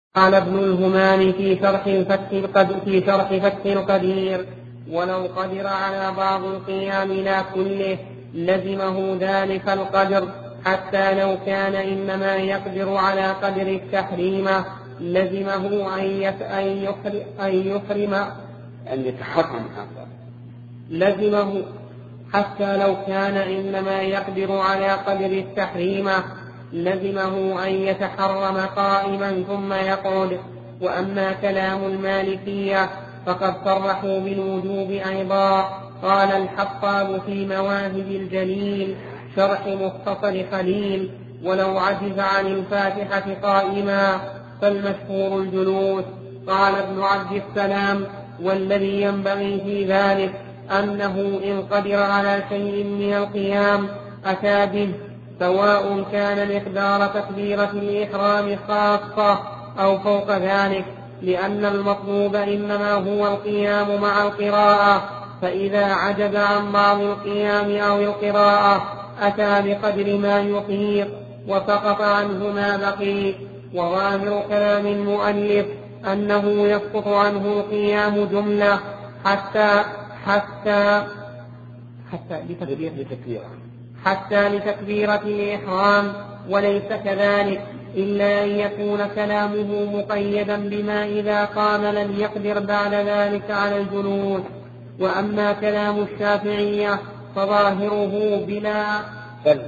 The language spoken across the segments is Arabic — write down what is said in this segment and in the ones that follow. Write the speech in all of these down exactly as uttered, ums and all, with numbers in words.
قال ابن الهمام في شرح الفتح القدير, في شرح فتح القدير: ولو قدر على بعض القيام لا كله لزمه ذلك القدر، حتى لو كان إنما يقدر على قدر التحريم لزمه أن يحرم أن يتحرم لزمه حتى لو كان إنما يقدر على قدر التحريم لزمه أن يتحرم قائما ثم يقعد. وأما كلام المالكية فقد صرحوا بالوجوب أيضا. قال الحطاب في مواهب الجليل شرح مختصر خليل: ولو عجز عن الفاتحة قائما فالمشهور الجلوس. قال ابن عبد السلام: والذي ينبغي في ذلك أنه إن قدر على شيء من القيام أتى به، سواء كان مقدار تكبيرة الإحرام خاصة أو فوق ذلك، لأن المطلوب إنما هو القيام مع القراءة، فإذا عجز عن بعض القيام أو القراءة أتى بقدر ما يطيق وسقط عنه ما بقي. وظاهر كلام المؤلف أنه يسقط عنه القيام جملة حتى حتى حتى لتكبيره حتى لتكبيرة الإحرام، وليس كذلك إلا أن يكون كلامه مقيدا بما إذا قام لم يقدر بعد ذلك على الجلوس. وأما كلام الشافعية فظاهره بلا بل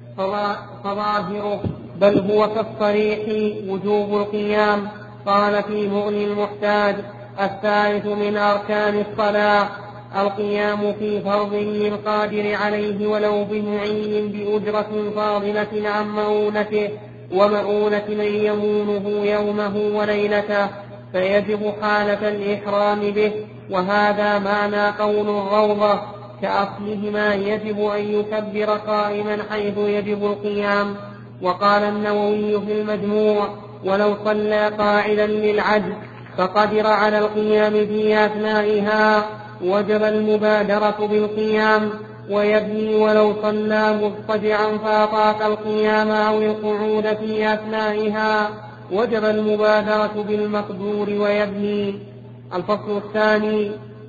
فظاهره بل هو كالصريح وجوب القيام. قال في مغني المحتاج: الثالث من أركان الصلاة القيام في فرض للقادر عليه ولو بمعين بأجرة فاضلة عن مؤونته ومؤونة من يمونه يومه وليلته، فيجب حالة الإحرام به. وهذا معنى قول الروضة: كأصلهما يجب أن يكبر قائما حيث يجب القيام. وقال النووي في المجموع: ولو صلى قاعدا للعجز فقدر على القيام في أثنائها وجب المبادرة بالقيام ويبني، ولو صلى مضطجعا فأطاق القيام أو القعود في أثنائها وجب المبادرة بالمقدور ويبني. الفصل الثاني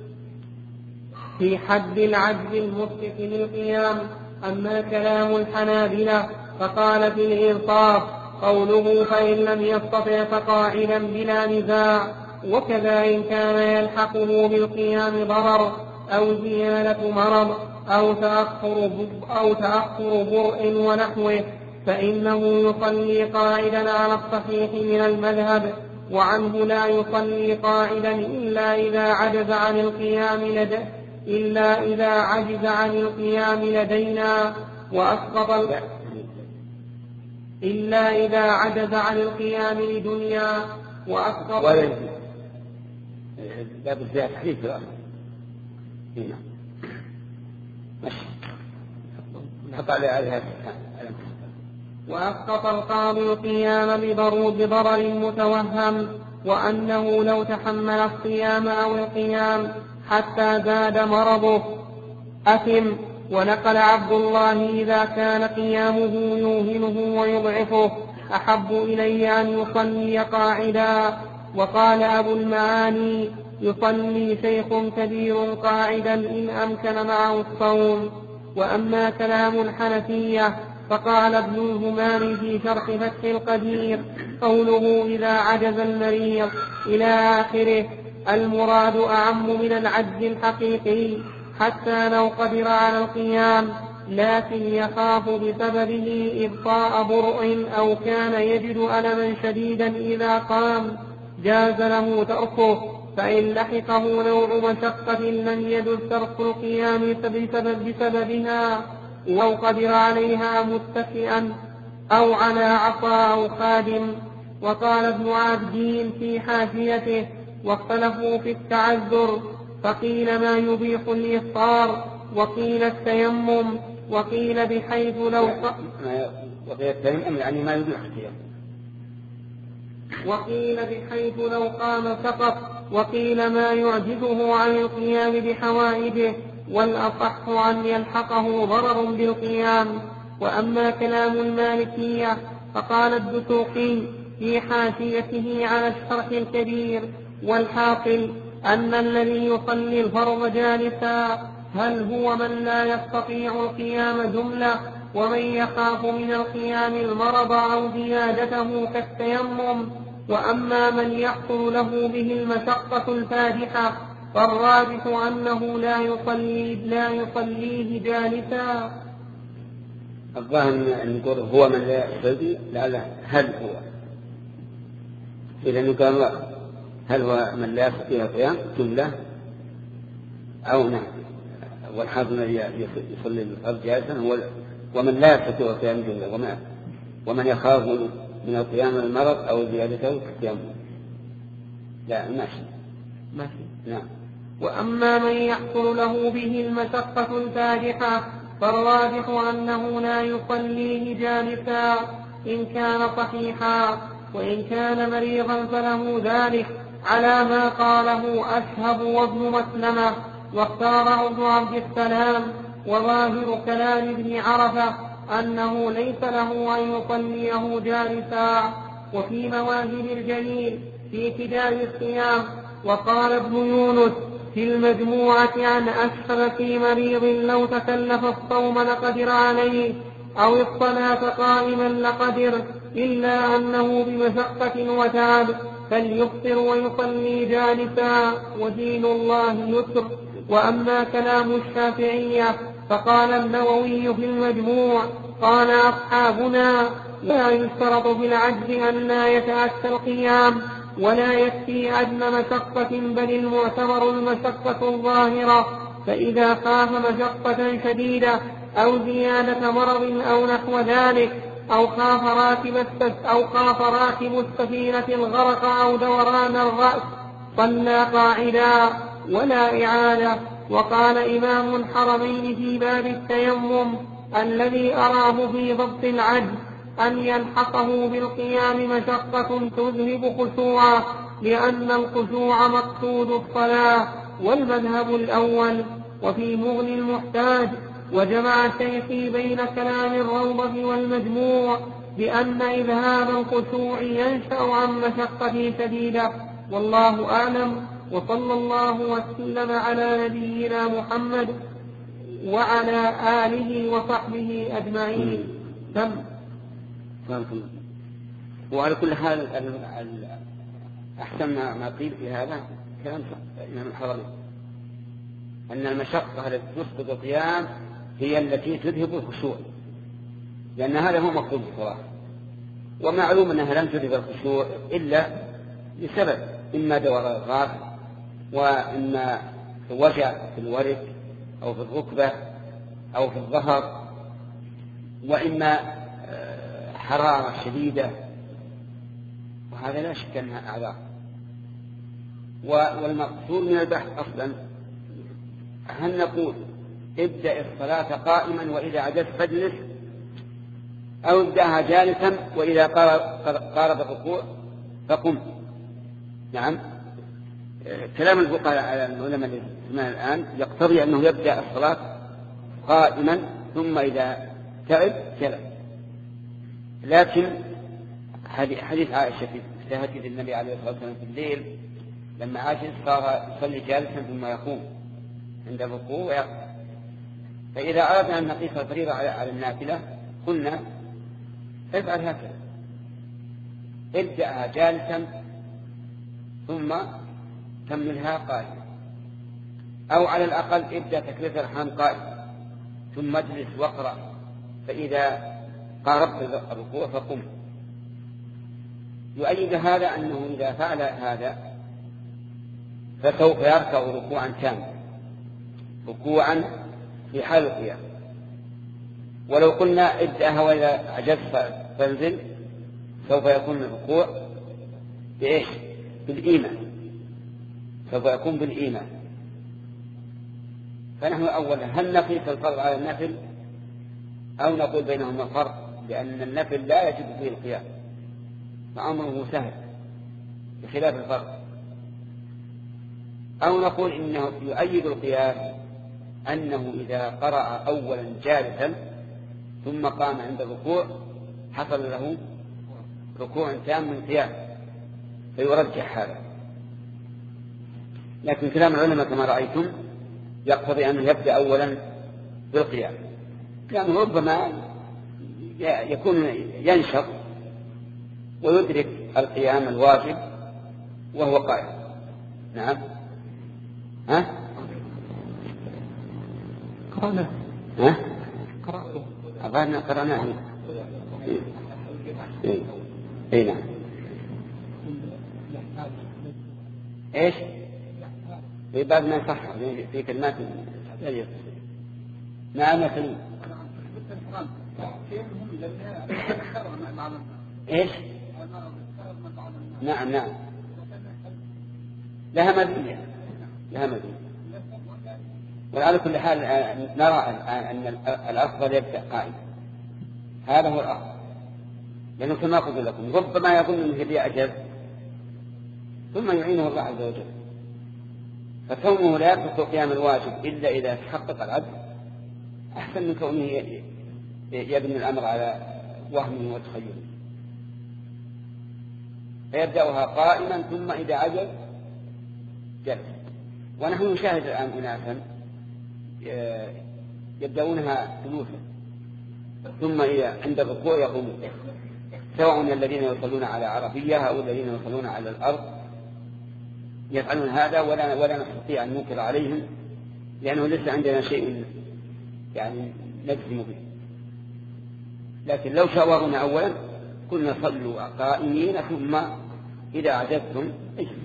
في حد العجز المسبق للقيام. أما كلام الحنابلة فقال في الإنصاف قوله: فإن لم يستطع فقاعدا بلا نزاع. وكذا إن كان يلحقه بالقيام ضرر أو زيادة مرض أو تأخر أو تأخر برء ونحوه فإنه يصلي قاعدا على الصحيح من المذهب، وعنه لا يصلي قاعدا إلا إذا عجز عن القيام لدى إلا إذا عجز عن القيام لدينا وأسقط إلا إذا عجز عن القيام لدنيا وأسقط باب الزيادة حديث الأمر هنا نحط عليها وأسقط القاضي القيام بضرر متوهم، وأنه لو تحمل الصيام أو القيام حتى زاد مرضه أثم. ونقل عبد الله: إذا كان قيامه يوهنه ويضعفه أحب إلي أن يصلي قاعدا. وقال أبو المعاني: يصلي شيخ كبير قاعدا إن أمكن معه الصوم. وأما كلام الحنفية فقال ابن الهمام في شرح فتح القدير: قوله إذا عجز المريض إلى آخره المراد أعم من العجز الحقيقي، حتى لو قدر على القيام لكن يخاف بسببه إبطاء برء أو كان يجد ألما شديدا إذا قام جاز له تركه. فإن لحقه نوع مشقة لم يجز ترك القيام بسبب بسببها أو قدر عليها متكئا أو على عصا أو خادم. وقال ابن عابدين في حاشيته: واختلفوا في التعذر، فقيل ما يبيح الإفطار، وقيل التيمم، وقيل بحيث لو وقيل التيمم يعني ما يبيح التيمم، وقيل بحيث لو قام سقط، وقيل ما يعجزه عن القيام بحوائجه، والأصح أن يلحقه ضرر بالقيام. وأما كلام المالكية فقال الدسوقي: في حاشيته على الشرح الكبير. والحاصل أن الذي يصلي الفرض جالسا هل هو من لا يستطيع القيام جملة، ومن يخاف من القيام المرض أو زيادته كالتيمم. وأما من يحصل له به المشقة الفادحة فالراجح أنه لا يصلي لا يصليه جالسا. الظاهر أن نقول هو من لا يصلي، لا هل هو، إذا نقول هل هو من لا يستطيع القيام جملة أو نعم. والحاضر الذي يصلي الفرض جالسا هو ومن لا يستطيع القيام جملة، ومن يخاف من القيام المرض أو زيادته كالتيمم. لا ماشي ماشي نعم. وأما من يحصل له به المشقة الفادحة فالراجح أنه لا يصليه جالسا إن كان صحيحا، وإن كان مريضا فله ذلك على ما قاله أشهب وابن مسلمة واختاره ابن عبد السلام. وظاهر كلام ابن عرفة أنه ليس له أن يصليه جالسا. وفي مواهب الجليل في ابتداء الصيام وقال ابن يونس في المجموعة عن أشهب في مريض لو تكلف الصوم لقدر عليه أو الصلاة قائما لقدر، إلا أنه بمشقة وتعب فليفطر ويصلي جالسا ودين الله يسر. وأما كلام الشافعية فقال النووي في المجموع قال أصحابنا لا يشترط في العجز أن لا يتأتى القيام ولا يكفي أدنى مشقة، بل المعتبر المشقة الظاهرة. فإذا خاف مشقة شديدة أو زيادة مرض أو نحو ذلك أو خاف راكب أو خاف راكب السفينة الغرق أو دوران الرأس صلى قاعدا ولا إعادة. وقال إمام الحرمين في باب التيمم الذي أراه في ضبط العجز أن يلحقه بالقيام مشقة تذهب خشوعا، لأن الخشوع مقصود الصلاة، والمذهب الأول. وفي مغني المحتاج وجمع الشيخي بين كلام الروضة والمجموع بأن إذهاب الخشوع ينشأ عن مشقة شديدة، والله أعلم. وصلى الله وسلم على نبينا محمد وعلى آله وصحبه أجمعين. تم. وعلى كل حال أحسن ما قيل في هذا كلام الإمام الحرمين أن المشقة التي تسقط القيام هي التي تذهب الخشوع، لأن هذا هو مقصود الصلاة. ومعلوم أنها لم تذهب الخشوع إلا لسبب، إما دوران الراس، وإما وجع في الورك أو في الركبة أو في الظهر، وإما حرارة شديدة، وهذا لا شك أنها أعذار. والمقصود من البحث أصلا هل نقول ابدأ الصلاة قائما وإذا عجزت فاجلس، أو ابدأها جالسا وإذا قارب الركوع فقم. نعم، كلام الفقهاء على العلماء الآن يقتضي أنه يبدأ الصلاة قائما ثم إذا تعب جلس. لكن حديث عائشة في تهجد النبي عليه الصلاة والسلام في الليل لما عجز صار يصلي جالسا ثم يقوم عند الركوع ويقف. فإذا أردنا أن نقيس الفريضة على النافلة قلنا افعل هكذا، ابدأها جالسا ثم كملها قائما، أو على الأقل ابدأ تكبيرة الإحرام قائما ثم اجلس واقرأ، فإذا قاربت الركوع فقم. يؤيد هذا أنه إذا فعل هذا فسوف يركع ركوعا كاملا، ركوعا في حال القيام. ولو قلنا ابدأها وإذا عجزت فانزل سوف يكون الركوع بإيش؟ بالإيمان، سوف يكون بالإيمان. فنحن أولا هل نقيس الفرض على النفل أو نقول بينهما فرق، لأن النفل لا يجب فيه القيام فأمره سهل بخلاف الفرض، أو نقول إنه يؤيد القياس أنه إذا قرأ أولا جالسا ثم قام عند الركوع حصل له ركوع تام من قيام، فيرجح هذا. لكن كلام العلماء كما رأيتم يقتضي أنه يبدأ أولا بالقيام، لأنه ربما يكون ينشط ويدرك القيام الواجب وهو قائم. نعم. ها؟ قرأنا. ها؟ قرأته. أظهرنا قرأناه. إيه. إيه نعم. إيش؟ في بعض ما يصح في كلمات نعم يا سليم. إيش؟ نعم نعم لها مزية لها مزية. وعلى كل حال نرى أن الأفضل يبدأ قائما، هذا هو الأفضل، لأنه كما قلت لكم ربما يظن أنه بأجل ثم يعينه الله عز وجل، فكونه لا يترك قيام الواجب إلا إذا تحقق العدل أحسن من كونه يبني الأمر على وهم وتخيل. فيبدأها قائما ثم إذا عجز جلس. ونحن نشاهد الآن أناسا يبدأونها جلوسا ثم إذا عند الركوع يقومون، سواء الذين يصلون على عربية أو الذين يصلون على الأرض يفعلون هذا، ولا ولا نستطيع أن ننكر عليهم لأنه ليس عندنا شيء يعني نجزم به. لكن لو شاورنا أولا كنا صلوا قائمين ثم إذا عجزتم اجلسوا.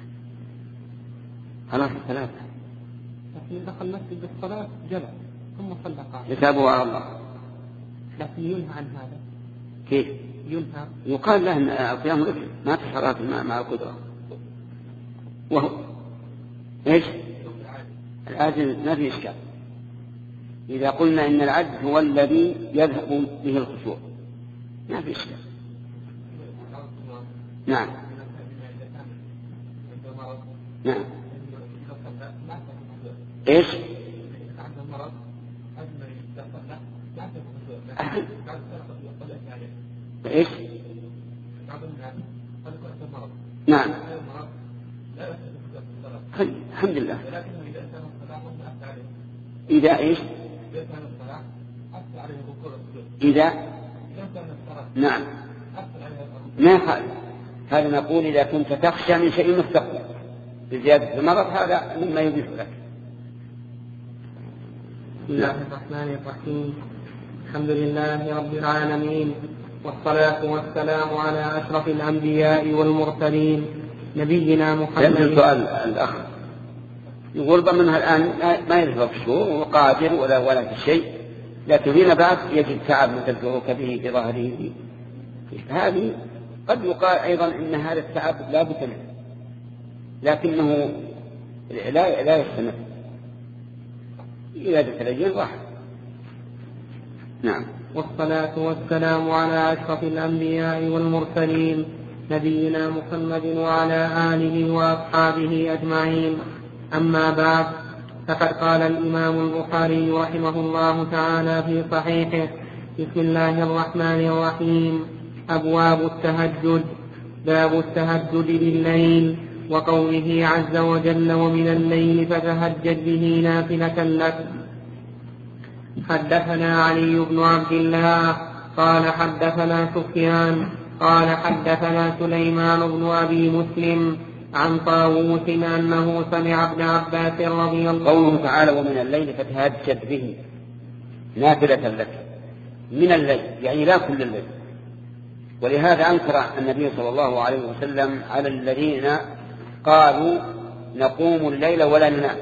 خلاص ثلاثة. لكن دخل المسجد بالصلاة جلس ثم صلى قائما. يتابوا على الله. لكن ينهى عن هذا. كيف؟ ينهى. يقال له أن القيام إثم، ما في صلاة مع القدرة. وهو إيش؟ العاجز ما في إشكال. إذا قلنا إن العجز هو الذي يذهب به الخشوع ما في إشكال. نعم نعم. إيش؟ إيش؟ نعم الحمد لله. إذا إيش؟ إذا نعم ما قال هذا. نقول إذا كنت تخشى من شيء مستقبل بزيادة المرض هذا مما يبيح لك. بسم الله الرحمن الرحيم. الحمد لله رب العالمين، والصلاة والسلام على أشرف الأنبياء والمرسلين نبينا محمد. يمكن سؤال الأخ يقول ضمنها الآن ما يذهب في الشهور وقادر ولا ولا في شيء، لكن فيما بعد يجد تعب مثل ركبه في ظهره. هذه قد يقال أيضا إن هذا التعب لا بد منه لكنه لا لا يستمر إذا تتلجن راح. نعم. والصلاة والسلام على أشرف الأنبياء والمرسلين نبينا محمد وعلى آله وأصحابه أجمعين. أما بعد، فقد قال الإمام البخاري رحمه الله تعالى في صحيحه: بسم الله الرحمن الرحيم. أبواب التهجد. باب التهجد بالليل، وقوله عز وجل: ومن الليل فتهجد به نافلة لك. حدثنا علي بن عبد الله قال حدثنا سفيان قال حدثنا سليمان بن أبي مسلم عن طاووس أنه سمع ابن عباس رضي الله عنه. قوله تعالى: ومن الليل فتهجد به نافلة لك. من الليل يعني لا كل الليل. ولهذا أنكر النبي صلى الله عليه وسلم على الذين قالوا نقوم الليل ولا ننام.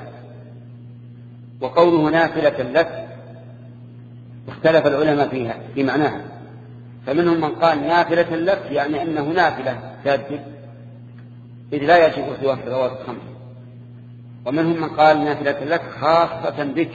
وقوله نافلة لك اختلف العلماء فيها في معناها، فمنهم من قال نافلة لك يعني أنه نافلة تهجد إذ لا يجب سوى الصلوات الخمس، ومنهم من قال نافلة لك خاصة بك،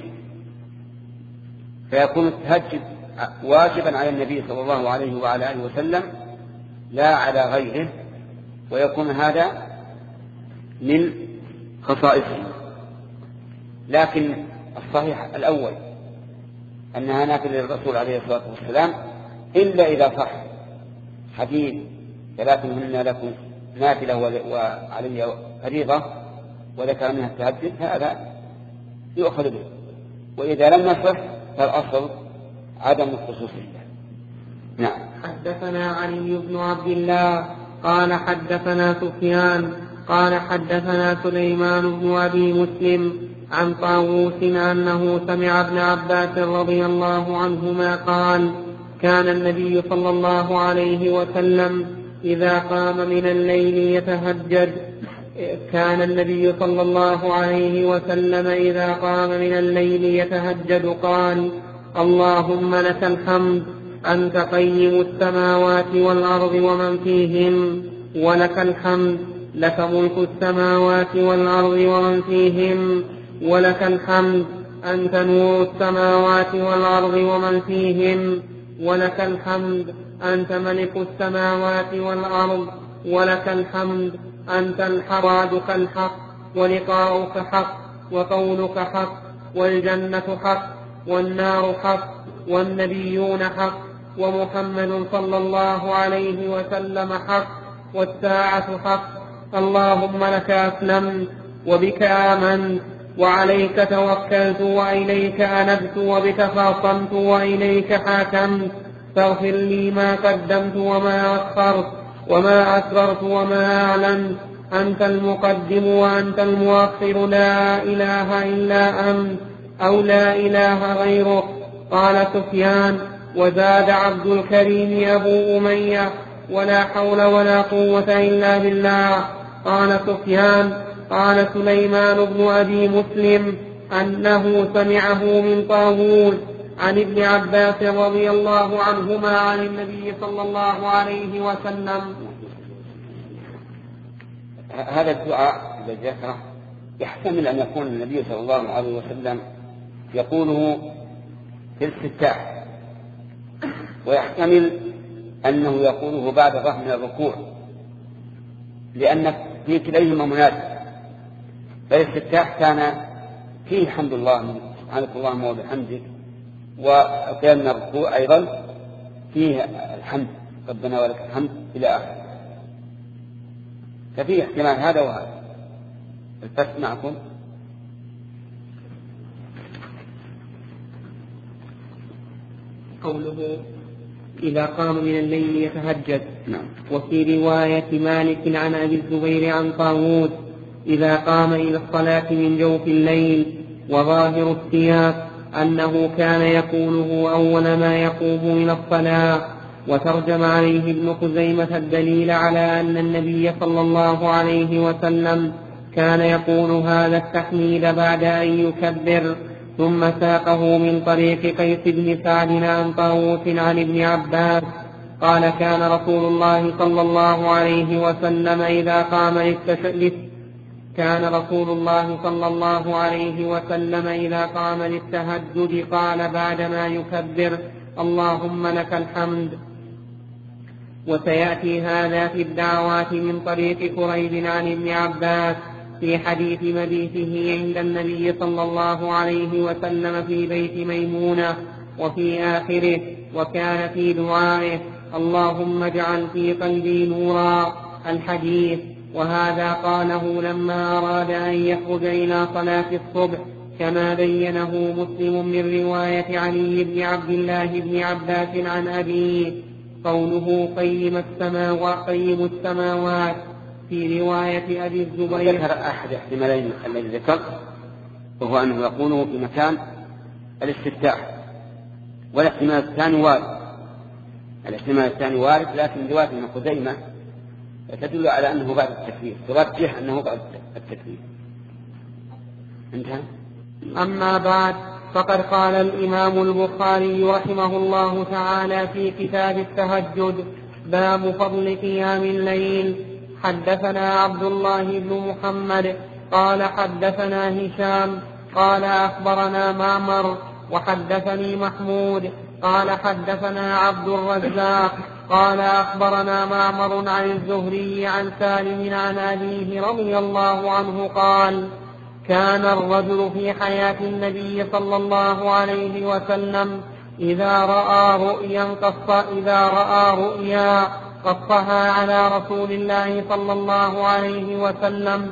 فيكون التهجد واجبا على النبي صلى الله عليه وعلى آله وسلم لا على غيره، ويكون هذا من خصائصه. لكن الصحيح الأول أنها نافلة للرسول عليه الصلاة والسلام، إلا إذا صح حديث ثلاث منهن لكم نافلة وعلي فريضة وذكر منها التهجد هذا يؤخذ به، وإذا لم يصح فالأصل عدم الخصوصية. نعم. حدثنا علي بن عبد الله قال حدثنا سفيان قال حدثنا سليمان بن أبي مسلم عن طاووس أنه سمع ابن عباس رضي الله عنهما قال كان النبي صلى الله عليه وسلم إذا قام من الليل يتهجد كان النبي صلى الله عليه وسلم إذا قام من الليل يتهجد قال اللهم لك الحمد أنت قيم السماوات والأرض ومن فيهن ولك الحمد لك ملك السماوات والأرض ومن فيهن ولك الحمد أنت نور السماوات والأرض ومن فيهن ولك الحمد أنت ملك السماوات والأرض ولك الحمد أنت الحرادك الحق ولقاؤك حق وقولك حق والجنة حق والنار حق والنبيون حق ومحمد صلى الله عليه وسلم حق والساعة حق اللهم لك أسلمت وبك آمنت وعليك توكلت وإليك أنبت وبك خاصمت وإليك حاكمت فاغفر لي ما قدمت وما أخرت وما أسررت وما أعلنت أنت المقدم وأنت المؤخر لا إله إلا أنت أو لا إله غيرك. قال سفيان وزاد عبد الكريم أبو أمية ولا حول ولا قوة إلا بالله. قال سفيان قال سليمان بن أبي مسلم أنه سمعه من طاووس عن ابن عباس رضي الله عنهما عن النبي صلى الله عليه وسلم. هذا الدعاء الذي ذكره يحتمل أن يكون النبي صلى الله عليه وسلم يقوله في الاستفتاح، ويحتمل أنه يقوله بعد الرفع من الركوع، لأن في كليهما مناسب. فالاستفتاح كان فيه حمد الله سبحانك اللهم وبحمدك، وقيام من الركوع أيضا فيه الحمد ربنا ولك الحمد إلى آخره. ففيه احتمال هذا وهذا. الفتح معكم. قوله إذا قام من الليل يتهجد. نعم. وفي رواية مالك عن أبي الزبير عن طاووس إذا قام إلى الصلاة من جوف الليل. وظاهر السياق أنه كان يقوله أول ما يقوم من الصلاة. وترجم عليه ابن خزيمة الدليل على أن النبي صلى الله عليه وسلم كان يقول هذا التحميد بعد أن يكبر. ثم ساقه من طريق قيس بن سعد عن طاووس عن ابن عباس قال كان رسول الله صلى الله عليه وسلم إذا قام للتشهد كان رسول الله صلى الله عليه وسلم إذا قام للتهجد قال بعدما يكبر اللهم لك الحمد. وسيأتي هذا في الدعوات من طريق كريب عن ابن عباس في حديث مبيته عند النبي صلى الله عليه وسلم في بيت ميمونة. وفي آخره وكان في دعائه اللهم اجعل في قلبي نورا الحديث. وهذا قاله لما أراد أن يخرج إلى صلاة الصبح كما بينه مسلم من رواية علي بن عبد الله بن عباس عن أبيه. قوله قيم السماوات قيم السماوات في رواية أبي الزبير. ذكر أحد احتمالين الذي ذكر، وهو أنه يقوله في مكان الاستفتاح، والاحتمال الثاني وارد. الاحتمال الثاني وارد، لكن رواية ابن خزيمة تدل على أنه بعد التكبير، ترجح أنه بعد التكبير. انتهى. أما بعد، فقد قال الإمام البخاري رحمه الله تعالى في كتاب التهجد باب فضل قيام الليل. حدثنا عبد الله بن محمد قال حدثنا هشام قال أخبرنا معمر وحدثني محمود قال حدثنا عبد الرزاق قال أخبرنا معمر عن الزهري عن سالم عن أبيه رضي الله عنه قال كان الرجل في حياة النبي صلى الله عليه وسلم إذا رأى رؤيا قص إذا رأى رؤيا قصها على رسول الله صلى الله عليه وسلم،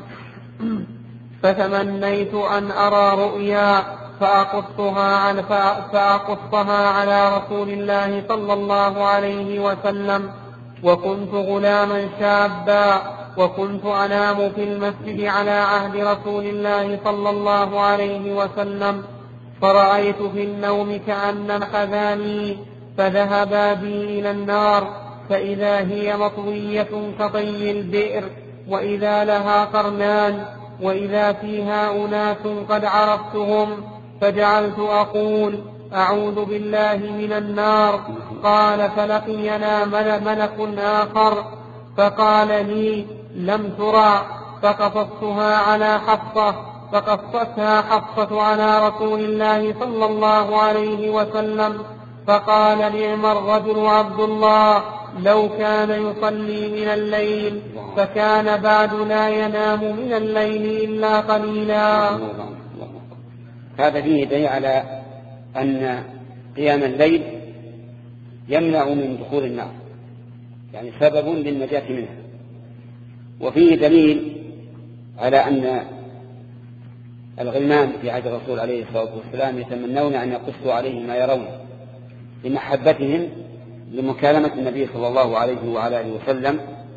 فتمنيت أن أرى رؤيا فأقصها على, فأقصها على رسول الله صلى الله عليه وسلم، وكنت غلاما شابا، وكنت أنام في المسجد على عهد رسول الله صلى الله عليه وسلم، فرأيت في النوم كأن خذاني فذهبا بي إلى النار، فإذا هي مطوية كطي البئر، وإذا لها قرنان، وإذا فيها أناس قد عرفتهم، فجعلت أقول أعوذ بالله من النار. قال فلقينا ملك آخر فقال لي لم ترى، فقصصتها على حفصة، فقصتها حفصة على رسول الله صلى الله عليه وسلم، فقال نعم الرجل عبد الله لو كان يصلي من الليل، فكان بعد لا ينام من الليل إلا قليلا. هذا فيه دليل على أن قيام الليل يمنع من دخول النار، يعني سبب للنجاة منها. وفيه دليل على أن الغلمان في عهد الرسول عليه الصلاة والسلام يتمنون أن يقصوا عليه ما يرون لمحبتهم لمكالمة النبي صلى الله عليه وعلى آله وسلم.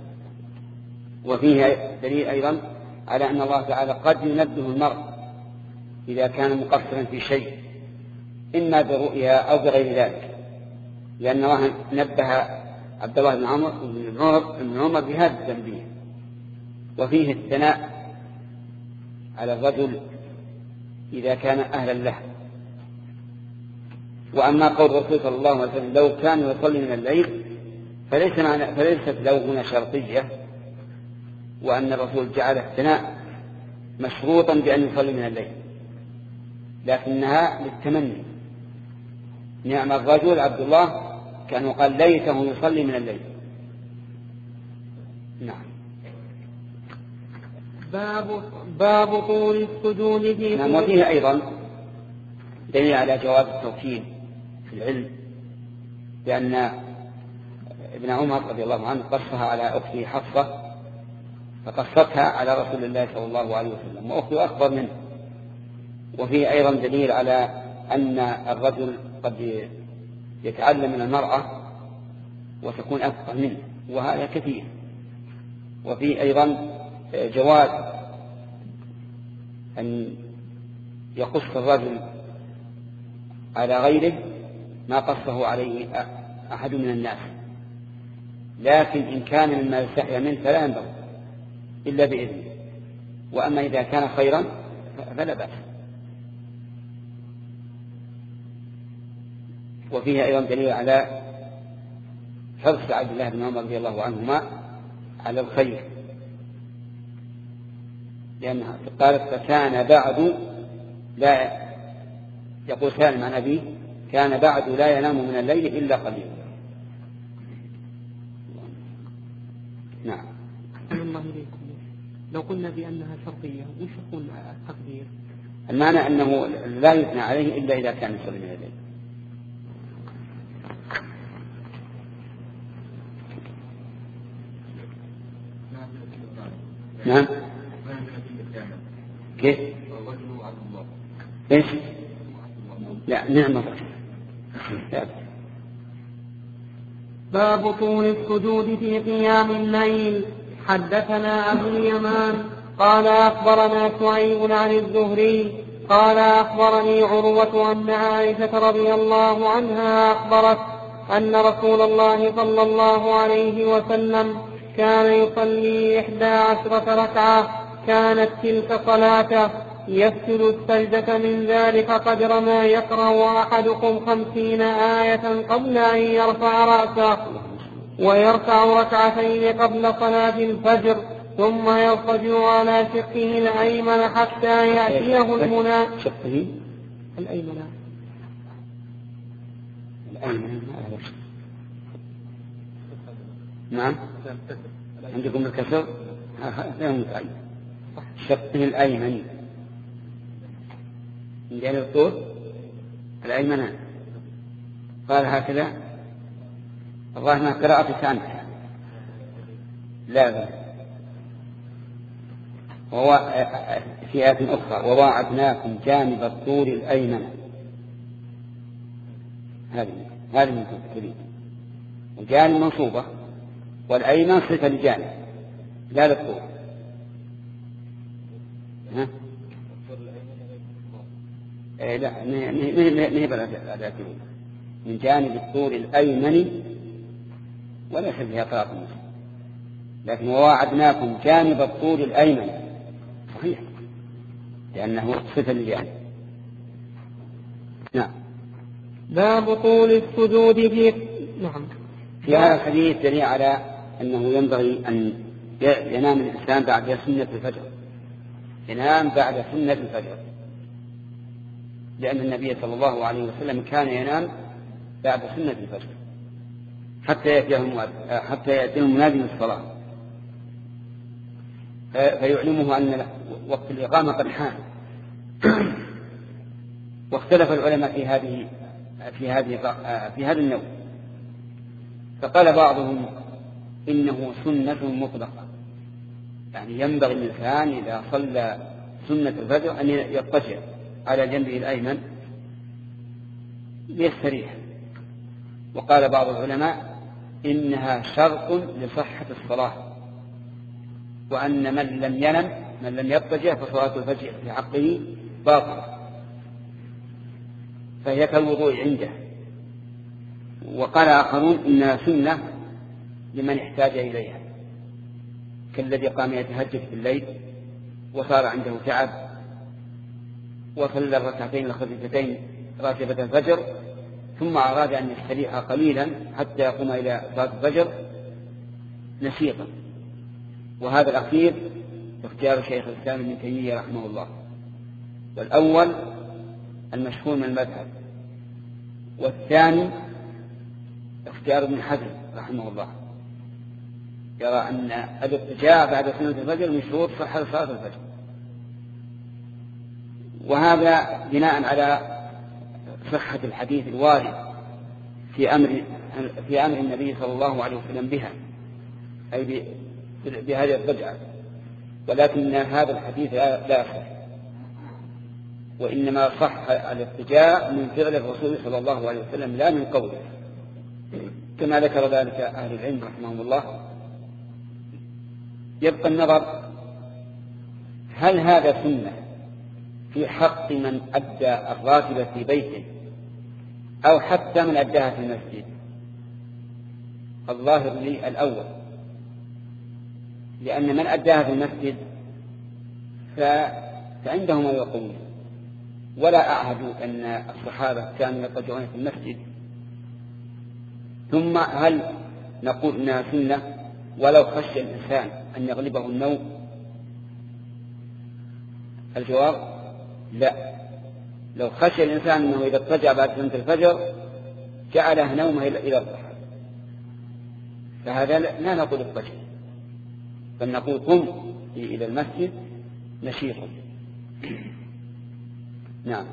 وفيه دليل أيضا على أن الله تعالى قد ينبه المرء إذا كان مقصرا في شيء إما برؤيا أو بغير ذلك، لأن الله نبه عبد الله بن عمر بن عمر بهذا التنبيه. وفيه الثناء على الرجل إذا كان أهلا له. وأما قول الرسول صلى الله عليه وسلم لو كان يصلي من الليل فليس معنى فليست له هنا شرطية، وأن الرسول جعل الثناء مشروطا بأن يصلي من الليل، لكنها للتمني. نعم الرجل عبد الله كان قال ليته يصلي من الليل. نعم. باب باب طول السجود في نعم. وفيه أيضا دليل على جواز التوكيل في العلم، لأن ابن عمر رضي الله عنه قصها على أخته حفصة فقصتها على رسول الله صلى الله عليه وسلم، وأخته أكبر منه. وفيه أيضا دليل على أن الرجل قد يتعلم من المرأة وتكون أكبر منه، وهذا كثير. وفيه أيضا جواز أن يقص الرجل على غيره ما قصه عليه أحد من الناس، لكن إن كان مما يستحي منه فلا ينبغي إلا بإذنه، وأما إذا كان خيرا فلا بأس. وفيها أيضا دليل على حرص عبد الله بن عمر رضي الله عنهما على الخير، لأنها قالت فكان بعد لا يقول سالم عن أبيه كان بعد لا ينام من الليل إلا قليلا. نعم. الله إليكم، لو قلنا بأنها شرطية وش يكون التقدير؟ المعنى أنه لا يثنى عليه إلا إذا كان يصلي من الليل. نعم. كيف؟ ايش؟ لا نعم. باب طول السجود في قيام الليل. حدثنا أبو اليمان قال أخبرنا شعيب عن الزهري قال أخبرني عروة أن عائشة رضي الله عنها أخبرت أن رسول الله صلى الله عليه وسلم كان يصلي إحدى عشرة ركعة، كانت تلك صلاته يسجد السجدة من ذلك قدر ما يقرأ أحدكم خمسين آية قبل أن يرفع رأسه، ويركع ركعتين قبل صلاة الفجر، ثم يضطجع على شقه الأيمن حتى يأتيه المنى. شقه الأيمن الأيمن. نعم. عندكم الكسر لا متعين. شقه الأيمن من جانب الطول الأيمن. قال هكذا الظاهر ما قراءة كانت لا لا ووا... في آية أخرى وواعدناكم جانب الطور الأيمن. هذه هذه من الكريم. الجانب منصوبة والأيمن صفة لجانب لا للطور. ها؟ إيه لا نهب الأداة من جانب الطور الأيمن ولا فيها قراءة المسلم، لكن وواعدناكم جانب الطور الأيمن صحيح لأنه صفة لجانب. نعم. باب طول السجود في نعم. في هذا الحديث دليل على أنه ينبغي أن ينام الإنسان بعد سنة الفجر، ينام بعد سنة الفجر، لأن النبي صلى الله عليه وسلم كان ينام بعد سنة الفجر حتى يأتيه حتى يأتيه المنادي للصلاة فيعلمه أن وقت الإقامة قد حان. واختلف العلماء في هذه في هذه في هذا النوع، فقال بعضهم إنه سنة مطلقة، يعني ينبغي الإنسان إذا صلى سنة الفجر أن يضطجع على جنبه الأيمن ليستريح. وقال بعض العلماء إنها شرط لصحة الصلاة، وأن من لم ينم من لم يضطجع فصلاة الفجر في حقه باطلة، فهي كالوضوء عنده. وقال آخرون إنها سنة لمن احتاج إليها، كالذي قام يتهجد في الليل وصار عنده تعب وصلى الركعتين الخفيفتين راتبة الفجر ثم أراد أن يستريح قليلا حتى يقوم إلى صلاة الفجر نشيطا. وهذا الأخير اختيار شيخ الإسلام ابن تيمية رحمه الله، والأول المشهور من المذهب، والثاني اختيار ابن حزم رحمه الله، يرى أن الاضطجاع بعد سنة الفجر من شروط صحة صلاة الفجر. وهذا بناء على صحة الحديث الوارد في أمر في أمر النبي صلى الله عليه وسلم بها، أي بهذه الضجعة، ولكن هذا الحديث لا يصح، وإنما صح الاضطجاع من فعل الرسول صلى الله عليه وسلم لا من قوله، كما ذكر ذلك أهل العلم رحمهم الله. يبقى النظر هل هذا سنة في حق من أدى الراتبة في بيته أو حتى من أداها في المسجد؟ الظاهر لي الأول، لأن من أداها في المسجد فعنده ما يقول، ولا أعهد أن الصحابة كانوا يضطجعون في المسجد. ثم هل نقول إنها سنة ولو خشي الإنسان أن يغلبه النوم؟ الجواب لا. لو خشي الإنسان أنه إذا اضطجع بعد سنة الفجر جعله نومه إلى الضحى، فهذا لا نقول اضطجع، بل نقول قم إلى المسجد نشيطا. نعم.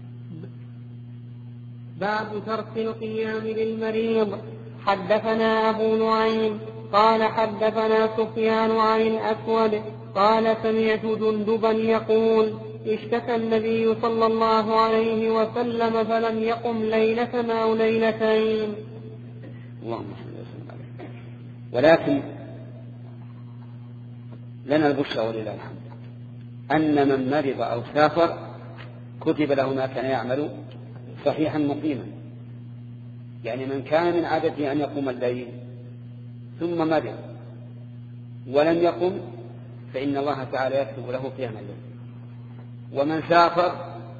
باب ترك القيام للمريض. حدثنا أبو نعيم قال حدثنا سفيان عن الأسود قال سمعت جندبا يقول اشتكى النبي صلى الله عليه وسلم فلم يقم ليلة أو ليلتين. اللهم صل وسلم عليه. ولكن لنا البشرى ولله الحمد أن من مرض أو سافر كتب له ما كان يعمل صحيحا مقيما، يعني من كان من عادته أن يقوم الليل ثم مرض ولم يقم فإن الله تعالى يكتب له قيام الليل. ومن سافر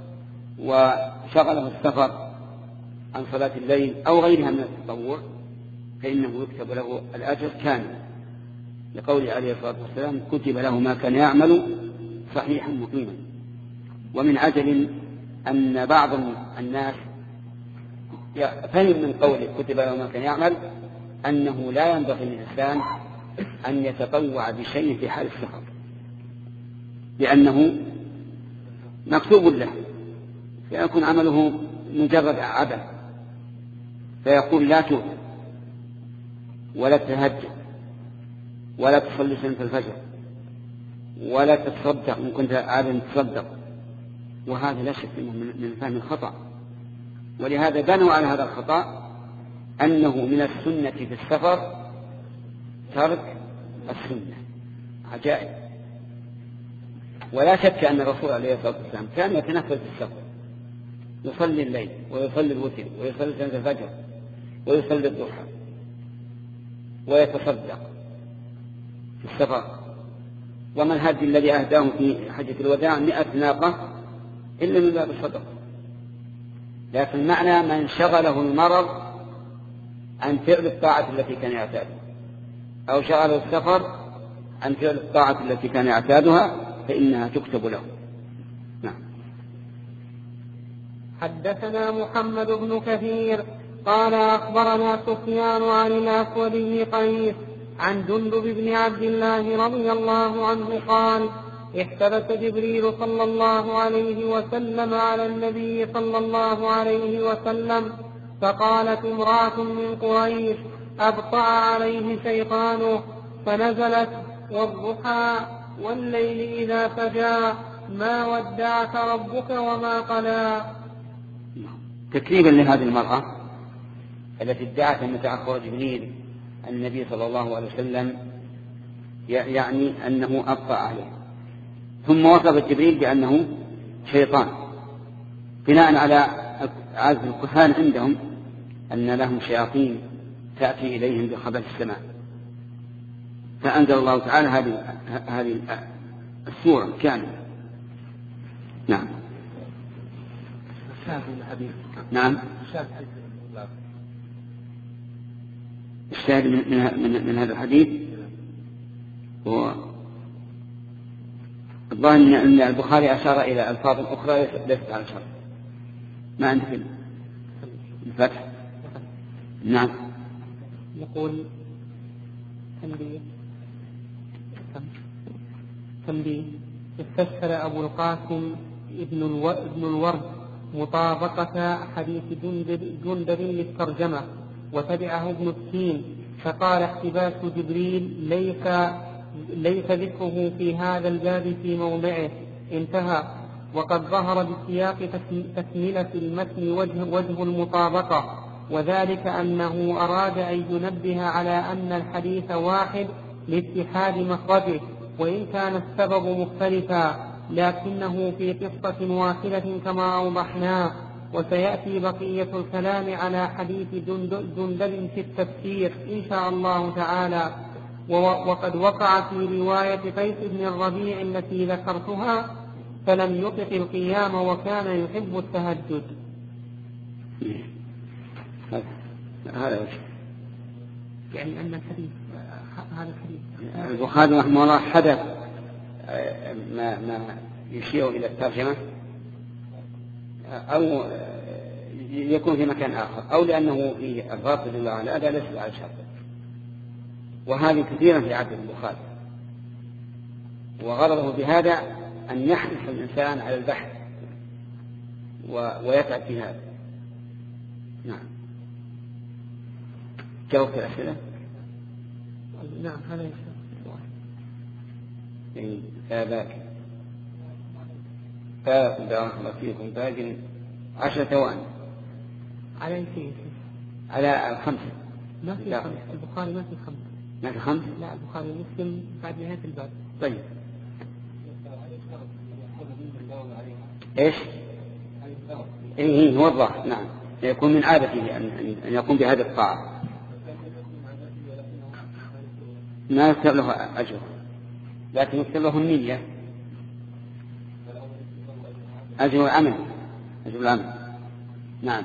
وشغله السفر عن صلاة الليل أو غيرها من التطوع فإنه يكتب له الأجر كامل، لقوله عليه الصلاة والسلام كتب له ما كان يعمل صحيحا مقيما. ومن عجل أن بعض الناس فهم من قوله كتب له ما كان يعمل أنه لا ينبغي للإنسان أن يتطوع بشيء في حال السفر، لأنه مكتوب له، فيكون عمله مجرد عبث، فيقول لا توب ولا تهجد ولا تصلي سنة الفجر، ولا تتصدق إن كنت عادة تصدق، وهذا لا شك من فهم الخطأ. ولهذا بنوا على هذا الخطأ أنه من السنة في السفر ترك السنة. عجائب. ولا شك أن الرسول عليه الصلاة والسلام كان يتنفل في السفر، يصلي الليل ويصلي الوتر ويصلي سنة الفجر ويصلي الضحى ويتصدق في السفر. وما الهدي الذي أهداه في حجة الوداع؟ مئة ناقة إلا من باب الصدقة. لكن معنى من شغله المرض عن فعل الطاعة التي كان يعتادها، أو شغله السفر عن فعل الطاعة التي كان يعتادها، فإنها تكتب له. نعم. حدثنا محمد بن كثير قال أخبرنا سفيان عن الأسود بن قيس عن جندب بن عبد الله رضي الله عنه قال احتبس جبريل صلى الله عليه وسلم على النبي صلى الله عليه وسلم، فقالت امرأة من قريش أبطأ عليه شيطانه، فنزلت والضحى والليل إذا سجى ما ودعك ربك وما قلى. تكريما لهذه المرأة التي ادعت أن تأخر جبريل النبي صلى الله عليه وسلم، يعني أنه أبطأ عليه، ثم وصف جبريل بأنه شيطان بناء على عزم الكهان عندهم أن لهم شياطين تأتي إليهم بخبر السماء، فأنزل الله تعالى هذه هذه السورة كاملة. نعم. نعم. الشاهد من, من, من هذا الحديث هو الظاهر أن البخاري أشار إلى ألفاظ أخرى ليست على شرط. ما عندك الفتح؟ نعم. يقول تنبيه تنبيه استشهر أبو القاسم ابن الورد مطابقة حديث جندب للترجمة، وتبعه ابن التين فقال احتباس جبريل ليس ليس ذكره في هذا الباب في موضعه، انتهى. وقد ظهر بسياق تكملة المتن وجه, وجه المطابقة، وذلك أنه أراد أن ينبه على أن الحديث واحد لاتحاد مخرجه، وإن كان السبب مختلفا لكنه في قصة واحدة كما أوضحناه. وسيأتي بقية الكلام على حديث جندب في التفسير إن شاء الله تعالى. وقد وقع في رواية قيس بن الربيع التي ذكرتها فلم يطق القيام وكان يحب التهجد. هذا يعني أن الحديث هذا الحديث البخاري رحمه الله حدث ما ما يشير إلى الترجمة، أو يكون في مكان آخر، أو لأنه في الرابط لله على هذا ليس على شرط. وهذه كثيرا في عهد البخاري، وغرضه بهذا أن يحرص الإنسان على البحث ويتعب في هذا. نعم. جاوبت الأسئلة؟ نعم هذا يشاء. لا باك فاكم بارك الله فيكم باقي عشرة ثواني. على ايش؟ على الخمسة. ما في خمسة. البخاري ما في خمسة. ما في خمسة؟ لا البخاري مسلم بعد نهاية الباب. طيب. ايش؟ ايه هو الظاهر. نعم. يكون من عادته أن يقوم بهذه الطاعة. ما يكتب له أجر، لكن يكتب له النية، أجر العمل، أجر العمل. نعم.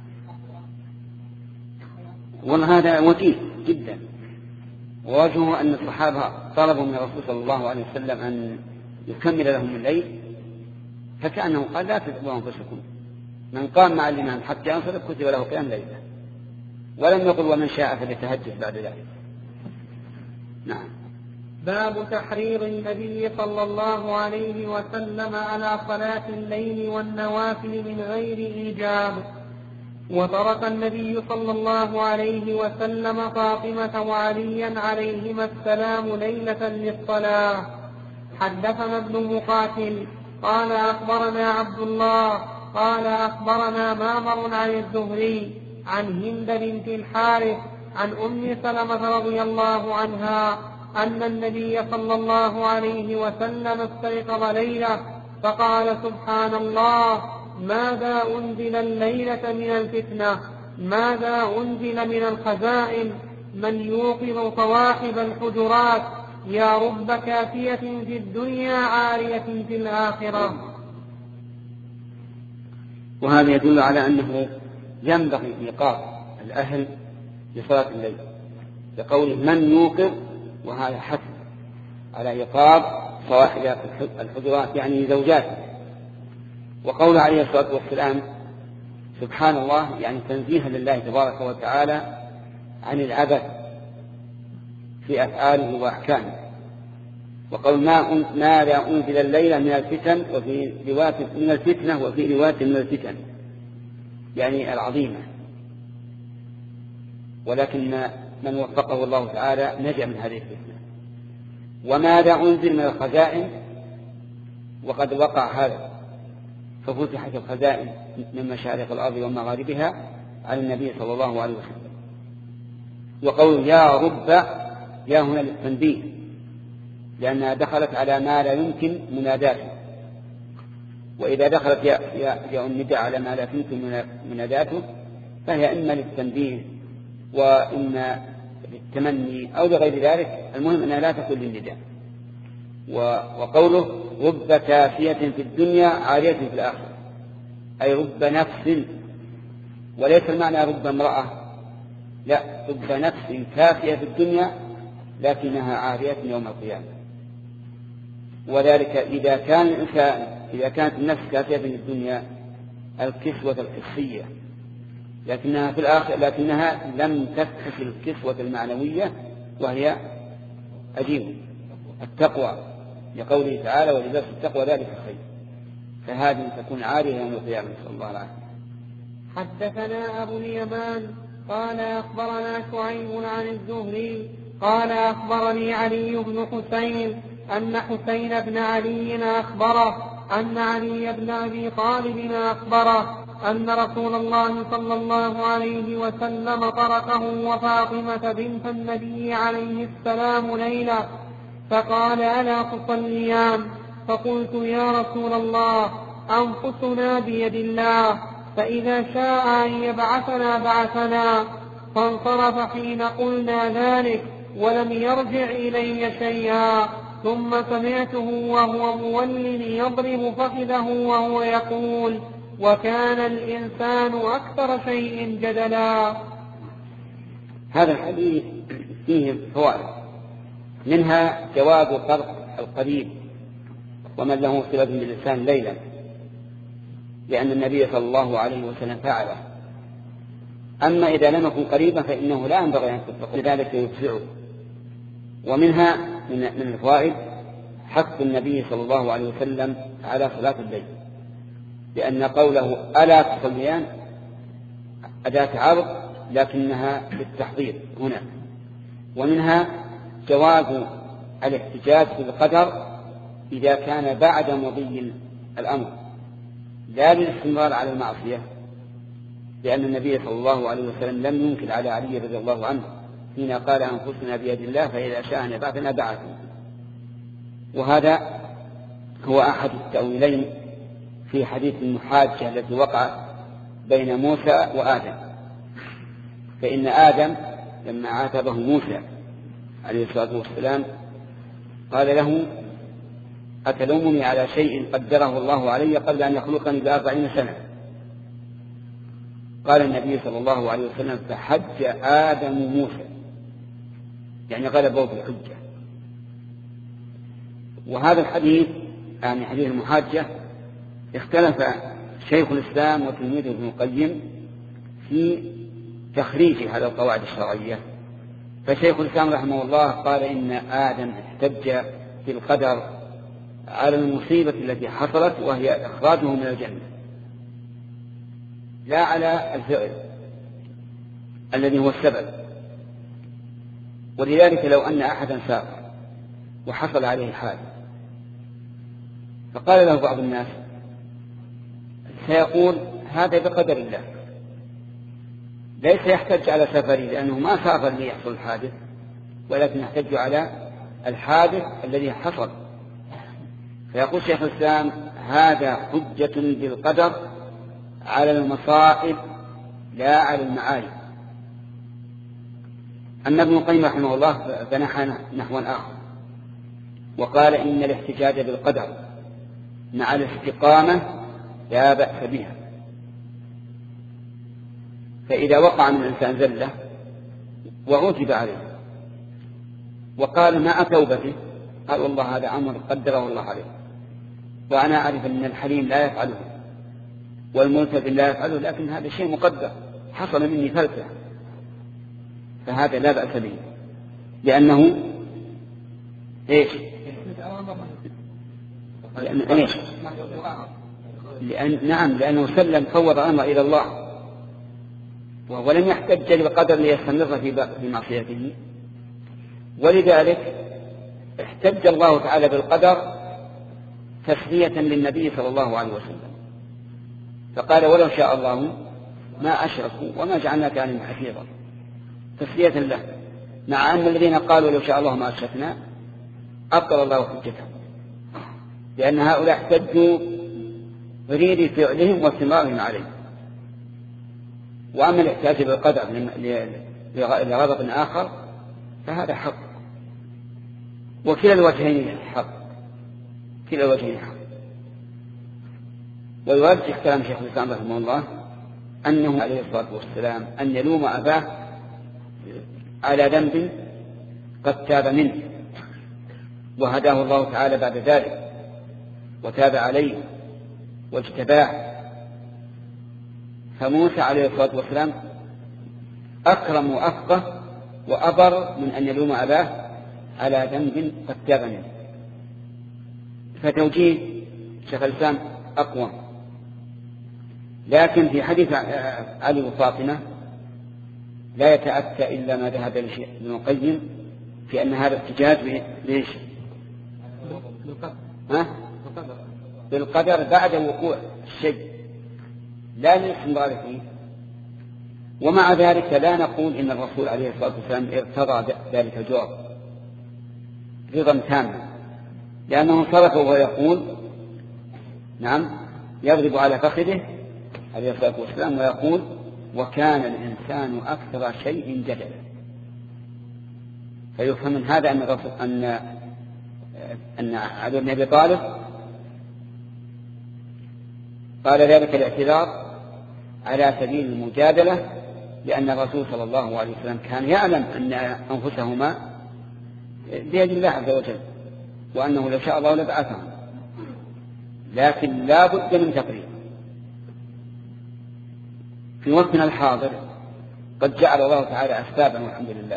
والله هذا وجيه جدا، ووجهه أن الصحابة طلبوا من الرسول صلى الله عليه وسلم أن يكمل لهم الليل، فكأنه قال لا تتبعوا أنفسكم، من قام مع الإمام حتى ينصرف كتب له قيام ليلة، ولم يقل ومن شاء فليتهجد بعد ذلك. نعم. باب تحريض النبي صلى الله عليه وسلم على صلاة الليل والنوافل من غير إيجاب. وترك النبي صلى الله عليه وسلم فاطمة وعليا عليهما السلام ليلة للصلاة. حدثنا ابن مقاتل قال أخبرنا عبد الله قال أخبرنا معمر عن الزهري عن هند بنت الحارث عن أم سلمة رضي الله عنها أن النبي صلى الله عليه وسلم استيقظ ليلة فقال سبحان الله ماذا أنزل الليلة من الفتنة ماذا أنزل من الخزائن من يوقظ صواحب الحجرات يا رب كافية في الدنيا عارية في الآخرة. وهذا يدل على أنه ينبغي إيقاظ الأهل لصلاة الليل لقوله من يوقظ، وهذا حث على إيقاظ صواحب الحجرات يعني زوجاته. وقول عليه الصلاة والسلام سبحان الله يعني تنزيها لله تبارك وتعالى عن العبث في أفعاله وأحكامه. وقول ما ماذا أنزل الليلة من الفتن وفي رواية من الفتنة وفي رواية من الفتن يعني العظيمة، ولكن من وفقه الله تعالى نجا من هذه الفتنة. وماذا أنزل من الخزائن، وقد وقع هذا ففتحت الخزائن من مشارق الأرض ومغاربها على النبي صلى الله عليه وسلم. وقول يا رب يا هنا للتنبيه لأنها دخلت على ما لا يمكن مناداته، وإذا دخلت ياء النداء على ما لا يمكن مناداته فهي إما للتنبيه وإما للتمني أو لغير ذلك، المهم أنها لا تكون للنداء. وقوله رب كافية في الدنيا عارية في الآخرة أي رب نفس، وليس المعنى رب امرأة، لا، رب نفس كافية في الدنيا لكنها عارية يوم القيامة. وذلك إذا كان الإنسان إذا كانت النفس كافية في الدنيا الكسوة الحسية، لكنها في الآخر لكنها لم تكتسب الكسوة المعنوية وهي أجيب التقوى لقوله تعالى ولباس التقوى ذلك خير، فهذه تكون عارية يوم القيامة صلى الله عليه وسلم. حدثنا أبو اليمان قال أخبرنا شعيب عن الزهري قال أخبرني علي بن حسين أن حسين بن علي أخبره أن علي بن أبي طالب أخبره أن رسول الله صلى الله عليه وسلم طرقه وفاطمة بنت النبي عليه السلام ليلة فقال ألا تصليان؟ فقلت يا رسول الله أنفسنا بيد الله فإذا شاء أن يبعثنا بعثنا. فانصرف حين قلنا ذلك ولم يرجع إلي شيئا، ثم سمعته وهو مول يضرب فخذه وهو يقول وكان الإنسان أكثر شيء جدلا. هذا الحديث فيه فوائد، منها جواز طرق القريب ومن له صلة بالإنسان ليلا، لأن النبي صلى الله عليه وسلم فعله. أما إذا لم يكن قريبا فإنه لا ينبغي أن تطلق، لذلك يدفعه. ومنها من الفوائد حث النبي صلى الله عليه وسلم على صلاة الليل، لأن قوله ألا تصليان أداة عرض لكنها للتحضير هنا. ومنها جواز الاحتجاج بالقدر إذا كان بعد مضي الأمر لا للاستمرار على المعصية، لأن النبي صلى الله عليه وسلم لم ينكر على علي رضي الله عنه حين قال أنفسنا بيد الله فإذا شاء أن يبعثنا بعثنا. وهذا هو أحد التأويلين في حديث المحاجة التي وقعت بين موسى وآدم. فإن آدم لما عاتبه موسى عليه الصلاة والسلام قال له أتلومني على شيء قدره الله علي قبل أن يخلقني بأربعين سنة؟ قال النبي صلى الله عليه وسلم فحج آدم موسى، يعني غلبه بالحجة. وهذا الحديث يعني حديث المحاجة اختلف شيخ الإسلام وتلميذه ابن القيم في تخريج هذه القواعد الشرعية. فشيخ الإسلام رحمه الله قال إن آدم احتج بالقدر على المصيبة التي حصلت وهي إخراجه من الجنة، لا على الفعل الذي هو السبب. ولذلك لو أن أحدا سافر وحصل عليه حادث فقال له بعض الناس سيقول هذا بقدر الله، ليس يحتج على سفره لأنه ما سافر ليحصل الحادث، ولكن يحتج على الحادث الذي حصل. فيقول شيخ الإسلام هذا حجة بالقدر على المصائب لا على المعايب. أما ابن القيم رحمه الله فنحى نحوا آخر وقال إن الاحتجاج بالقدر مع الاستقامة لا بأس بها. فإذا وقع من الإنسان زلة وعوتب عليه وقال مع توبته قال والله هذا أمر قدره الله عليه، وأنا أعرف أن الحليم لا يفعله والملتزم لا يفعله، لكن هذا شيء مقدر حصل مني فلسة، فهذا لا بأس به لأنه إيش؟ لأن إيش؟ لأن نعم لأنه سلم فوض أمر إلى الله ولم يحتج بالقدر ليستمر في معصيته. ولذلك احتج الله تعالى بالقدر تسلية للنبي صلى الله عليه وسلم، فقال ولو شاء الله ما أشركوا وما جعلناك عليهم حفيظا، تسلية له، مع أن الذين قالوا لو شاء الله ما أشركنا أبطل الله حجتهم، لأن هؤلاء احتجوا بريد فعلهم واستمرارهم عليه. وأما الاحتجاج بالقدر لغرض آخر فهذا حق، وكلا الوجهين حق، كلا الوجهين حق. ويرجح كلام شيخ الإسلام رحمه الله أنه عليه الصلاة والسلام أن يلوم أباه على ذنب قد تاب منه وهداه الله تعالى بعد ذلك وتاب عليه واجتباه. فموسى عليه الصلاة والسلام أكرم وأفقه وأبر من أن يلوم أباه على ذنب قد تاب منه. فتوجيه شيخ الإسلام أقوى. لكن في حديث علي وفاطمة لا يتأتى إلا ما ذهب ابن القيم في أن هذا احتجاج ليش؟ ها؟ بالقدر بعد وقوع الشيء لا للاستمرار فيه. ومع ذلك لا نقول إن الرسول عليه الصلاة والسلام ارتضى ذلك الجواب رضا تاما، لأنه صرف وهو يقول نعم يضرب على فخذه عليه الصلاة والسلام ويقول وكان الإنسان أكثر شيء جدلا. فيفهم من هذا أن الرسول أن أن علي بن أبي طالب قال ذلك الاعتذار على سبيل المجادلة، لأن الرسول صلى الله عليه وسلم كان يعلم أن أنفسهما بيد الله عز وجل، وأنه لو شاء الله لبعثهم، لكن لا بد من تقرير. في وقتنا الحاضر قد جعل الله تعالى أسبابا والحمد لله،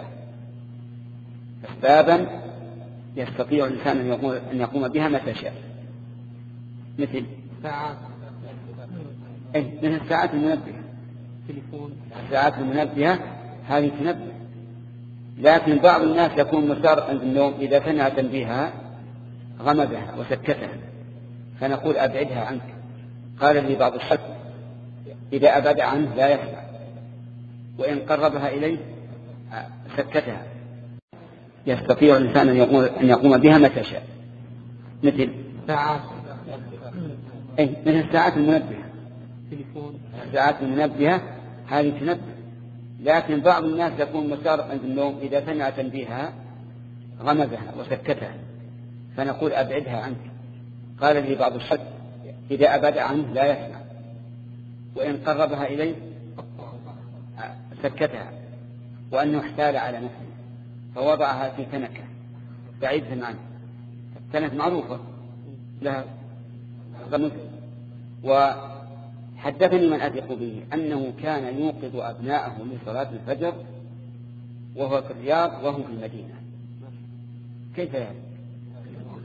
أسبابا يستطيع الإنسان أن يقوم, أن يقوم بها متى شاء، مثل ساعات أي مثل الساعات المنبهة، الساعات المنبهة هذه تنبه. لكن بعض الناس يكون مسار عند النوم إذا سمع تنبيهها غمزها وسكتها، فنقول أبعدها عنك. قال لي بعض الشك إذا أبعد عنه لا يسمع، وإن قربها إليه سكتها. يستطيع الإنسان أن يقوم, أن يقوم بها متى شاء، مثل ساعات أي مثل الساعات المنبهة، الساعات المنبهة هذه تنبه. لكن بعض الناس يكون مسار عند النوم إذا سمع تنبيهها غمزها وسكتها، فنقول أبعدها عنك. قال لي بعض الشك إذا أبعد عنه لا يسمع، وإن قربها إليه سكتها، وأنه احتال على نفسه فوضعها في تنكة بعيدة عنه. التنكة معروفة لها غمز. وحدثني من أثق به أنه كان يوقظ أبناءه لصلاة الفجر وهو في الرياض وهم في المدينة. كيف يعني؟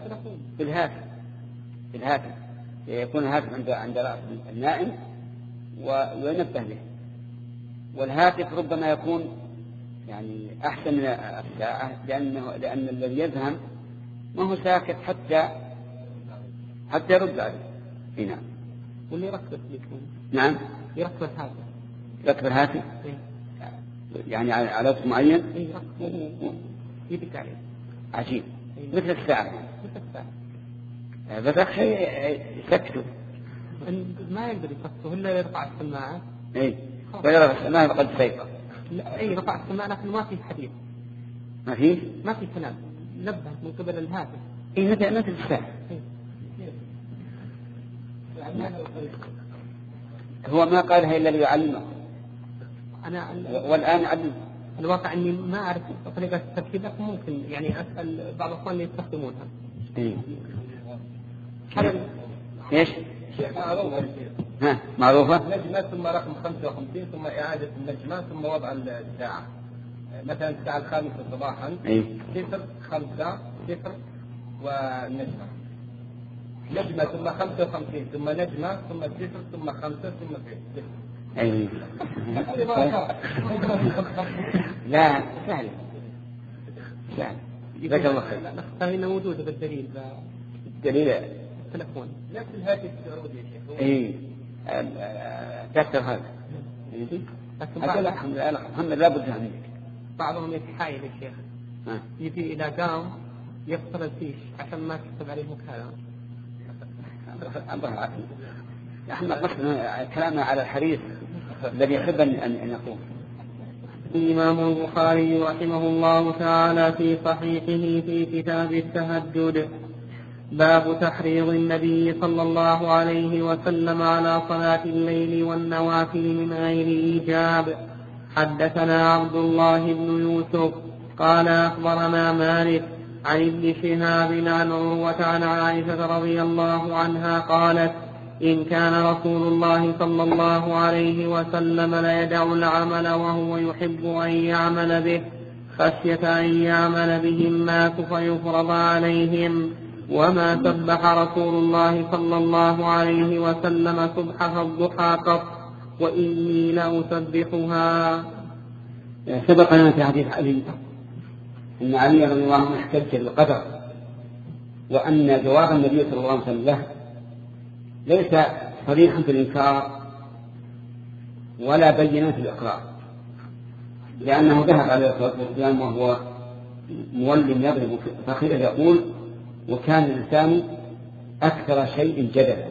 بالهاتف بالهاتف يكون الهاتف عند عند رأس النائم وينبه له. والهاتف ربما يكون يعني أحسن من الساعة، لأنه لأن الذي يذهب ما هو ساكت حتى حتى يرد عليه. نعم. واللي يركب يكون نعم يركب الهاتف. يركب الهاتف إيه؟ يعني على وقت معين. إيه يركب يدق عليه. عجيب. إيه؟ مثل الساعة. مثل الساعة. بس أخي يسكتوا. ما يقدر يسكتوا إلا يرفع السماعة. إيه. ويرفع السماعة فقد سيطر. لا أي رفع السماعة لكن ما في حديث. ما في؟ ما في كلام. نبه من قبل الهاتف. إيه مثل مثل الساعة. هو ما قالها إلا ليعلمه. أنا والآن علم. الواقع إني ما أعرف طريقة التركيب، لكن ممكن يعني أسأل بعض الأخوان اللي يستخدمونها. إيه. إيش؟ معروفة. ها معروفة. نجمة ثم رقم خمسة وخمسين ثم إعادة النجمة ثم وضع الساعة. مثلا الساعة الخامسة صباحا. إيه. صفر خمسة صفر والنجمة. نجمة ثم خمسة وخمسين ثم نجمة ثم صفر ثم خمسة ثم صفر. أي. لا سهل. سهل. ذكر الله خير. نختار موجودة بالدليل. دليل. التلفون. نفس الهاتف السعودي يا شيخ. إيه. تكتر هذا. هذا الحمد لله الحمد لله بد منك. بعضهم يتحايل يا شيخ. يجي إذا قام يفصل الفيش عشان ما تكتب عليه مكالمة. نحن قصدنا كلامنا على الحديث الذي يحب أن يقوم. الإمام البخاري رحمه الله تعالى في صحيحه في كتاب التهجد باب تحريض النبي صلى الله عليه وسلم على صلاة الليل والنوافل من غير إيجاب. حدثنا عبد الله بن يوسف قال أخبرنا مالك عن ابن شهاب عن عروة عن عائشة رضي الله عنها قالت إن كان رسول الله صلى الله عليه وسلم ليدع العمل وهو يحب أن يعمل به خشية أن يعمل به الناس فيفرض عليهم، وما سبح رسول الله صلى الله عليه وسلم سبحة الضحى قط وإني لأسبحها. سبق لنا في حديث علي أن علي رضي الله عنه احتج بالقدر، وأن جواب النبي صلى الله عليه وسلم له ليس صريحا في الإنكار ولا بينا في الإقرار، لأنه ذهب عليه الصلاة والسلام وهو مولم يضرب فخذه يقول وكان الإنسان أكثر شيء جدلا.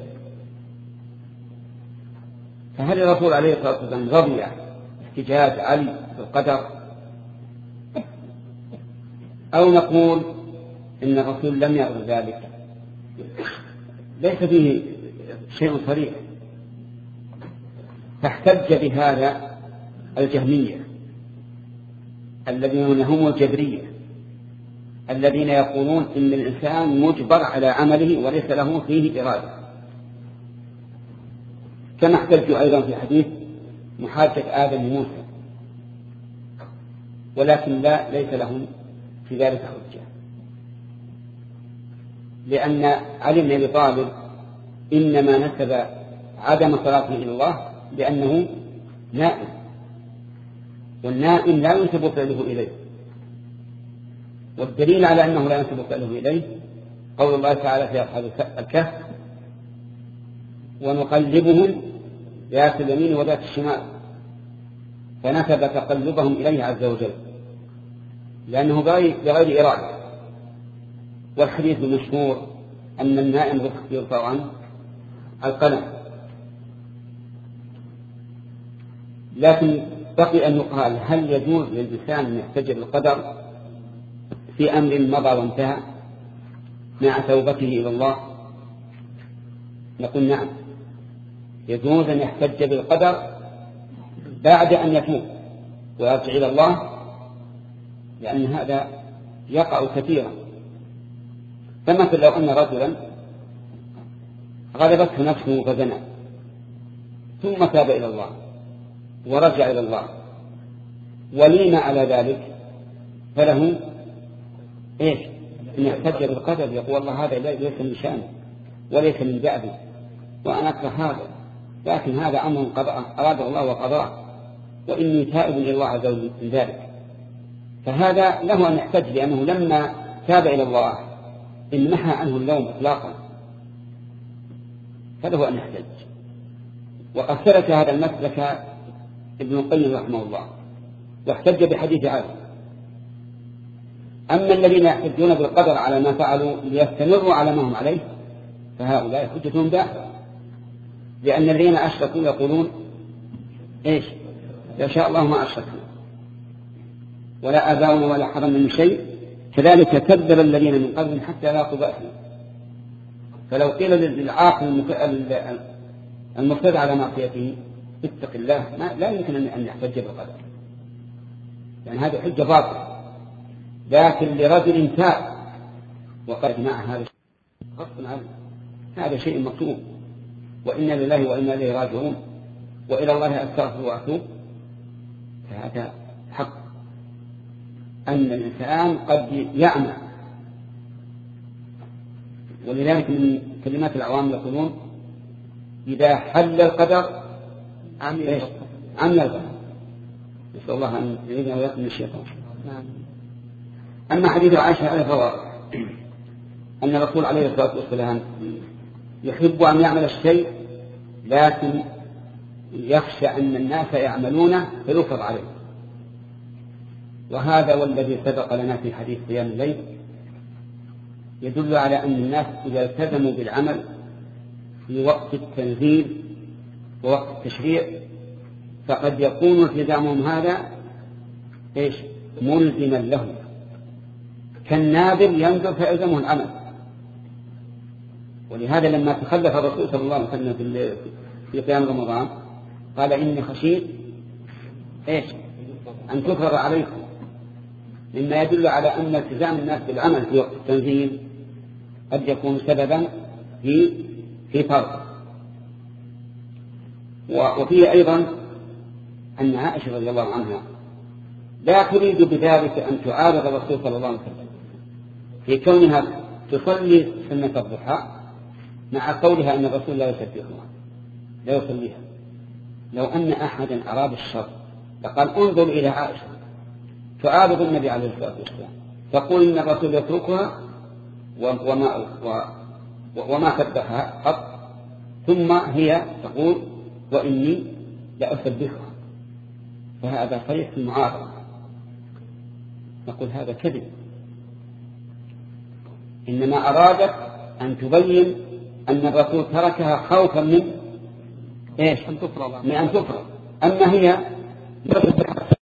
فهل الرسول عليه الصلاة والسلام رضي احتجاج علي بالقدر، أو نقول إن الرسول لم يرضى ذلك؟ ليس فيه شيء صريح. فاحتج بهذا الجهمية الذين هم الجبرية الذين يقولون إن الإنسان مجبر على عمله وليس له فيه إرادة، كما احتجوا أيضا في حديث محاجة آدم موسى، ولكن لا ليس لهم في ذلك حجة، لأن علي بن أبي طالب إنما نسب عدم صلاته إلى الله لأنه نائم، والنائم لا ينسب فعله إليه. والدليل على أنه لا ينسب فعله إليه قول الله تعالى في أصحاب الكهف ونقلبهم ذات اليمين وذات الشمال، فنسب تقلبهم إليه عز وجل لأنه بغير إرادة. والحديث المشهور أن النائم يرفع عنه القلم. لكن بقي أن يقال هل يجوز للإنسان أن يحتج بالقدر في أمر مضى وانتهى مع توبته إلى الله؟ نقول نعم، يجوز أن يحتج بالقدر بعد أن يتوب ويرجع إلى الله، لأن هذا يقع كثيرا. فمثل لو أن رجلا غلبته نفسه فزنى ثم تاب إلى الله ورجع إلى الله ولين على ذلك، فله إيش؟ أن يحتج بالقدر، يقول الله هذا ليس من شأنه وليس من دأبه وأنا أكره هذا لكن هذا أمر قضاء أراده الله وقضاه، وإني تائب إلى الله عز وجل من ذلك. فهذا له أن يحتج، لأنه لما تاب إلى الله إن محى عنه اللوم إطلاقا، فله أن يحتج. وقد ثبت هذا المسلك ابن القيم رحمه الله، واحتج بحديث عائشة. أما الذين يحتجون بالقدر على ما فعلوا ليستمروا على ما هم عليه فهؤلاء حجتهم باطلة، لأن الذين أشركوا يقولون إيش؟ لو شاء الله ما أشركنا ولا آباؤنا ولا حرمنا من شيء، كذلك كذب الذين من قبلهم حتى لاقوا بأسنا. فلو قيل للعاقل المرتد على معصيته اتق الله، لا يمكن أن يحتج بالقدر، يعني هذه حجة باطلة. لكن لرجل تاب وقال مع هذا غصب عنه، هذا شيء مكتوب، وإنا لله وإنا إليه راجعون، وإلى الله أستغفر وأتوب، فهذا حق أن الإنسان قد يعمى. ولذلك من كلمات العوام يقولون إذا حل القدر عمي القدر. نسأل الله أن يعيذنا ويقم الشيطان. أما حديث عائشة عليه فواضح أن الرسول عليه الصلاة والسلام يحب أن يعمل الشيء، لكن يخشى أن الناس يعملونه فيفرض عليه. وهذا والذي سبق لنا في حديث قيام الليل يدل على أن الناس إذا التزموا بالعمل في وقت التنزيل ووقت التشريع فقد يكون التزامهم هذا إيش؟ ملزما له، كالناظر ينظر فيلزمه العمل. ولهذا لما تخلف الرسول صلى الله عليه وسلم في قيام رمضان قال إني خشيت إيش؟ أن تفرض عليكم، مما يدل على أن التزام الناس بالعمل في وقت التنزيل قد يكون سببا في في فرض. وفيه أيضا أن عائشة رضي الله عنها لا تريد بذلك أن تعارض الرسول صلى الله عليه وسلم في كونها تصلي سنة الضحى مع قولها أن الرسول لا يصليها لا يصليها. لو أن أحدا أراد الشر لقال انظر إلى عائشة تعارض النبي عليه الصلاة والسلام، تقول إن الرسول يتركها وما, وما كبها قط، ثم هي تقول وإني لأسبحها، فهذا صريح في المعارضة. نقول هذا كذب، إنما أرادت أن تبين أن الرسول تركها خوفا من إيش؟ من أن تفرض. أما هي